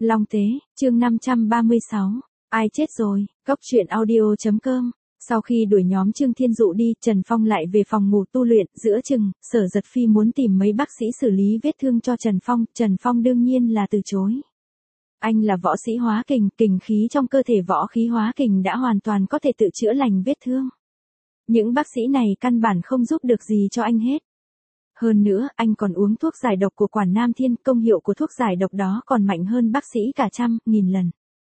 Long Tế, chương 536. Ai chết rồi? Cốc truyện audio.com. Sau khi đuổi nhóm Trương Thiên Dụ đi, Trần Phong lại về phòng ngủ tu luyện. Giữa chừng, Sở Giật Phi muốn tìm mấy bác sĩ xử lý vết thương cho Trần Phong đương nhiên là từ chối. Anh là võ sĩ hóa kình, kình khí trong cơ thể võ khí hóa kình đã hoàn toàn có thể tự chữa lành vết thương. Những bác sĩ này căn bản không giúp được gì cho anh hết. Hơn nữa, anh còn uống thuốc giải độc của Quản Nam Thiên, công hiệu của thuốc giải độc đó còn mạnh hơn bác sĩ cả trăm, nghìn lần.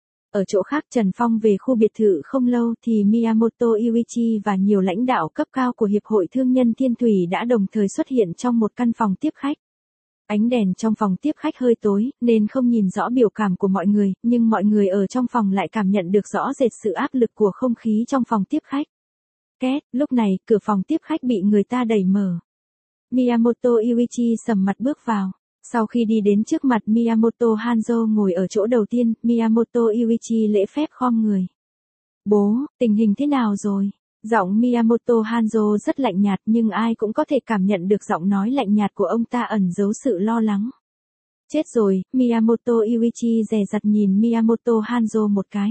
Ở chỗ khác, Trần Phong về khu biệt thự không lâu thì Miyamoto Yuichi và nhiều lãnh đạo cấp cao của Hiệp hội Thương nhân Thiên Thủy đã đồng thời xuất hiện trong một căn phòng tiếp khách. Ánh đèn trong phòng tiếp khách hơi tối, nên không nhìn rõ biểu cảm của mọi người, nhưng mọi người ở trong phòng lại cảm nhận được rõ rệt sự áp lực của không khí trong phòng tiếp khách. Két, lúc này, cửa phòng tiếp khách bị người ta đẩy mở. Miyamoto Yuichi sầm mặt bước vào. Sau khi đi đến trước mặt Miyamoto Hanzo ngồi ở chỗ đầu tiên, Miyamoto Yuichi lễ phép khom người. Bố, tình hình thế nào rồi? Giọng Miyamoto Hanzo rất lạnh nhạt nhưng ai cũng có thể cảm nhận được giọng nói lạnh nhạt của ông ta ẩn giấu sự lo lắng. Chết rồi, Miyamoto Yuichi dè dặt nhìn Miyamoto Hanzo một cái.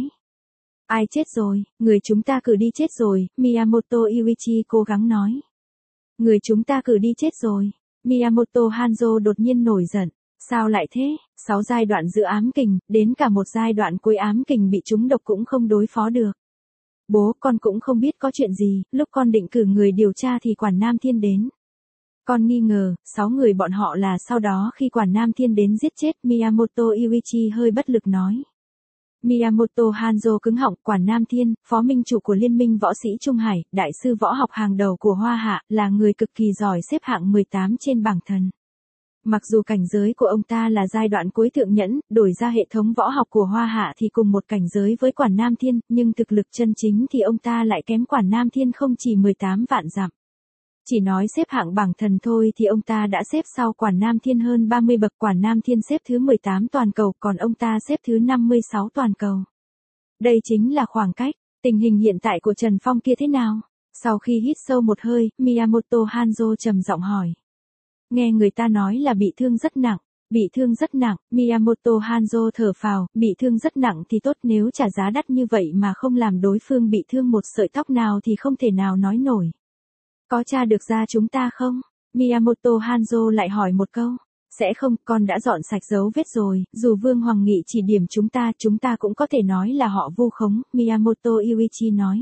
Ai chết rồi, người chúng ta cử đi chết rồi, Miyamoto Yuichi cố gắng nói. Người chúng ta cử đi chết rồi. Miyamoto Hanzo đột nhiên nổi giận. Sao lại thế? 6 giai đoạn giữa ám kình, đến cả một giai đoạn cuối ám kình bị trúng độc cũng không đối phó được. Bố, con cũng không biết có chuyện gì, lúc con định cử người điều tra thì Quản Nam Thiên đến. Con nghi ngờ, 6 người bọn họ là sau đó khi Quản Nam Thiên đến giết chết, Miyamoto Yuichi hơi bất lực nói. Miyamoto Hanzo cứng họng. Quản Nam Thiên, phó minh chủ của Liên minh võ sĩ Trung Hải, đại sư võ học hàng đầu của Hoa Hạ, là người cực kỳ giỏi, xếp hạng 18 trên bảng thần. Mặc dù cảnh giới của ông ta là giai đoạn cuối thượng nhẫn, đổi ra hệ thống võ học của Hoa Hạ thì cùng một cảnh giới với Quản Nam Thiên, nhưng thực lực chân chính thì ông ta lại kém Quản Nam Thiên không chỉ 18 vạn dặm. Chỉ nói xếp hạng bảng thần thôi thì ông ta đã xếp sau Quản Nam Thiên hơn 30 bậc. Quản Nam Thiên xếp thứ 18 toàn cầu, còn ông ta xếp thứ 56 toàn cầu. Đây chính là khoảng cách. Tình hình hiện tại của Trần Phong kia thế nào? Sau khi hít sâu một hơi, Miyamoto Hanzo trầm giọng hỏi. Nghe người ta nói là bị thương rất nặng. Bị thương rất nặng, Miyamoto Hanzo thở phào, bị thương rất nặng thì tốt, nếu trả giá đắt như vậy mà không làm đối phương bị thương một sợi tóc nào thì không thể nào nói nổi. Có tra được ra chúng ta không? Miyamoto Hanzo lại hỏi một câu. Sẽ không, con đã dọn sạch dấu vết rồi, dù Vương Hoàng Nghị chỉ điểm chúng ta cũng có thể nói là họ vu khống, Miyamoto Yuichi nói.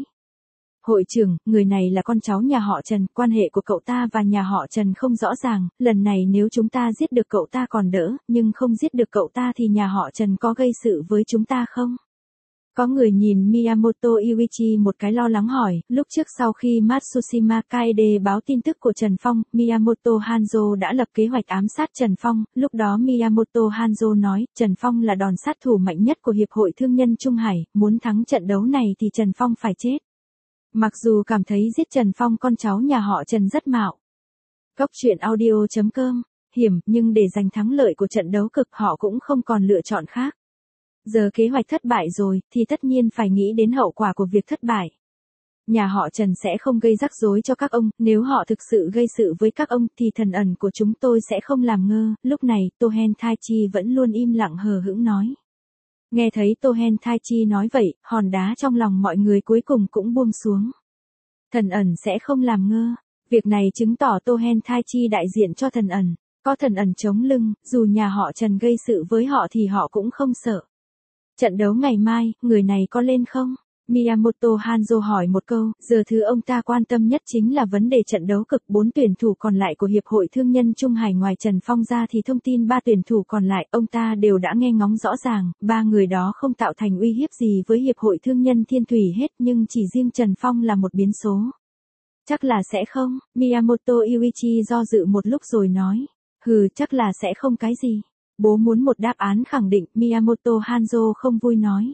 Hội trưởng, người này là con cháu nhà họ Trần, quan hệ của cậu ta và nhà họ Trần không rõ ràng, lần này nếu chúng ta giết được cậu ta còn đỡ, nhưng không giết được cậu ta thì nhà họ Trần có gây sự với chúng ta không? Có người nhìn Miyamoto Yuichi một cái lo lắng hỏi. Lúc trước sau khi Matsushima Kaede báo tin tức của Trần Phong, Miyamoto Hanzo đã lập kế hoạch ám sát Trần Phong. Lúc đó Miyamoto Hanzo nói, Trần Phong là đòn sát thủ mạnh nhất của Hiệp hội Thương nhân Trung Hải, muốn thắng trận đấu này thì Trần Phong phải chết. Mặc dù cảm thấy giết Trần Phong con cháu nhà họ Trần rất mạo. Cốc truyện audio.com, hiểm, nhưng để giành thắng lợi của trận đấu cực họ cũng không còn lựa chọn khác. Giờ kế hoạch thất bại rồi, thì tất nhiên phải nghĩ đến hậu quả của việc thất bại. Nhà họ Trần sẽ không gây rắc rối cho các ông, nếu họ thực sự gây sự với các ông thì thần ẩn của chúng tôi sẽ không làm ngơ. Lúc này, Tohen Taichi vẫn luôn im lặng hờ hững nói. Nghe thấy Tohen Taichi nói vậy, hòn đá trong lòng mọi người cuối cùng cũng buông xuống. Thần ẩn sẽ không làm ngơ. Việc này chứng tỏ Tohen Taichi đại diện cho thần ẩn. Có thần ẩn chống lưng, dù nhà họ Trần gây sự với họ thì họ cũng không sợ. Trận đấu ngày mai, người này có lên không? Miyamoto Hanzo hỏi một câu, giờ thứ ông ta quan tâm nhất chính là vấn đề trận đấu cực. 4 tuyển thủ còn lại của Hiệp hội Thương nhân Trung Hải ngoài Trần Phong ra thì thông tin 3 tuyển thủ còn lại ông ta đều đã nghe ngóng rõ ràng, 3 người đó không tạo thành uy hiếp gì với Hiệp hội Thương nhân Thiên Thủy hết, nhưng chỉ riêng Trần Phong là một biến số. Chắc là sẽ không, Miyamoto Yuichi do dự một lúc rồi nói. Chắc là sẽ không cái gì. Bố muốn một đáp án khẳng định, Miyamoto Hanzo không vui nói.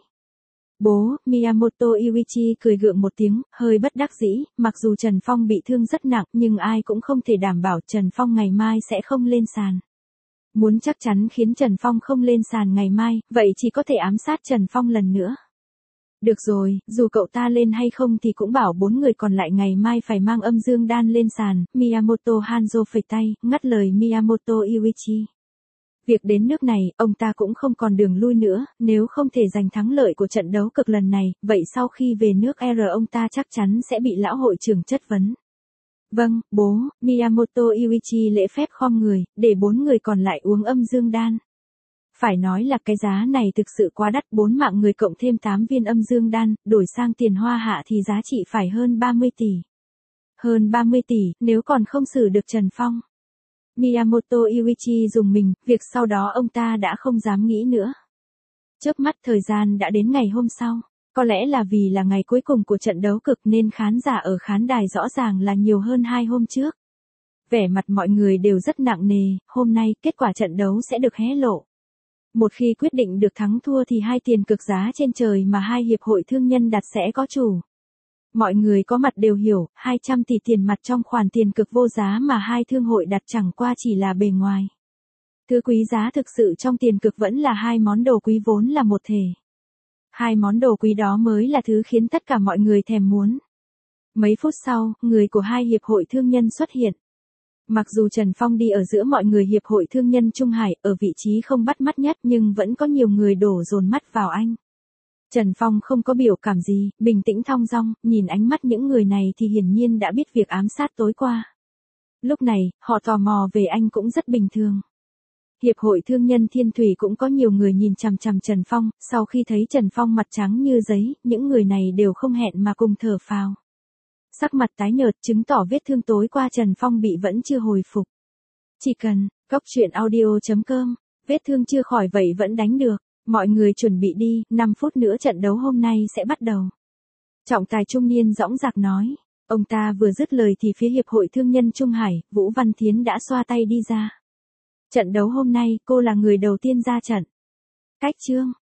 Bố, Miyamoto Yuichi cười gượng một tiếng, hơi bất đắc dĩ, mặc dù Trần Phong bị thương rất nặng, nhưng ai cũng không thể đảm bảo Trần Phong ngày mai sẽ không lên sàn. Muốn chắc chắn khiến Trần Phong không lên sàn ngày mai, vậy chỉ có thể ám sát Trần Phong lần nữa. Được rồi, dù cậu ta lên hay không thì cũng bảo 4 người còn lại ngày mai phải mang âm dương đan lên sàn. Miyamoto Hanzo phẩy tay, ngắt lời Miyamoto Yuichi. Việc đến nước này, ông ta cũng không còn đường lui nữa, nếu không thể giành thắng lợi của trận đấu cực lần này, vậy sau khi về nước ông ta chắc chắn sẽ bị lão hội trưởng chất vấn. Vâng, bố, Miyamoto Yuichi lễ phép khom người, để 4 người còn lại uống âm dương đan. Phải nói là cái giá này thực sự quá đắt, 4 mạng người cộng thêm 8 viên âm dương đan, đổi sang tiền Hoa Hạ thì giá trị phải hơn 30 tỷ. Hơn 30 tỷ, nếu còn không xử được Trần Phong. Miyamoto Yuichi dùng mình, việc sau đó ông ta đã không dám nghĩ nữa. Chớp mắt thời gian đã đến ngày hôm sau. Có lẽ là vì là ngày cuối cùng của trận đấu cực nên khán giả ở khán đài rõ ràng là nhiều hơn 2 hôm trước. Vẻ mặt mọi người đều rất nặng nề, hôm nay kết quả trận đấu sẽ được hé lộ. Một khi quyết định được thắng thua thì 2 tiền cực giá trên trời mà 2 hiệp hội thương nhân đặt sẽ có chủ. Mọi người có mặt đều hiểu, 200 tỷ tiền mặt trong khoản tiền cực vô giá mà 2 thương hội đặt chẳng qua chỉ là bề ngoài. Thứ quý giá thực sự trong tiền cực vẫn là 2 món đồ quý vốn là một thể. 2 món đồ quý đó mới là thứ khiến tất cả mọi người thèm muốn. Mấy phút sau, người của 2 hiệp hội thương nhân xuất hiện. Mặc dù Trần Phong đi ở giữa mọi người hiệp hội thương nhân Trung Hải ở vị trí không bắt mắt nhất nhưng vẫn có nhiều người đổ dồn mắt vào anh. Trần Phong không có biểu cảm gì, bình tĩnh thong dong, nhìn ánh mắt những người này thì hiển nhiên đã biết việc ám sát tối qua. Lúc này, họ tò mò về anh cũng rất bình thường. Hiệp hội thương nhân Thiên Thủy cũng có nhiều người nhìn chằm chằm Trần Phong, sau khi thấy Trần Phong mặt trắng như giấy, những người này đều không hẹn mà cùng thở phào. Sắc mặt tái nhợt chứng tỏ vết thương tối qua Trần Phong bị vẫn chưa hồi phục. Chỉ cần, coctruyện.audio.com, vết thương chưa khỏi vậy vẫn đánh được. Mọi người chuẩn bị đi, 5 phút nữa trận đấu hôm nay sẽ bắt đầu. Trọng tài trung niên dõng dạc nói. Ông ta vừa dứt lời thì phía Hiệp hội Thương nhân Trung Hải, Vũ Văn Thiến đã xoa tay đi ra. Trận đấu hôm nay, cô là người đầu tiên ra trận. Cách chương.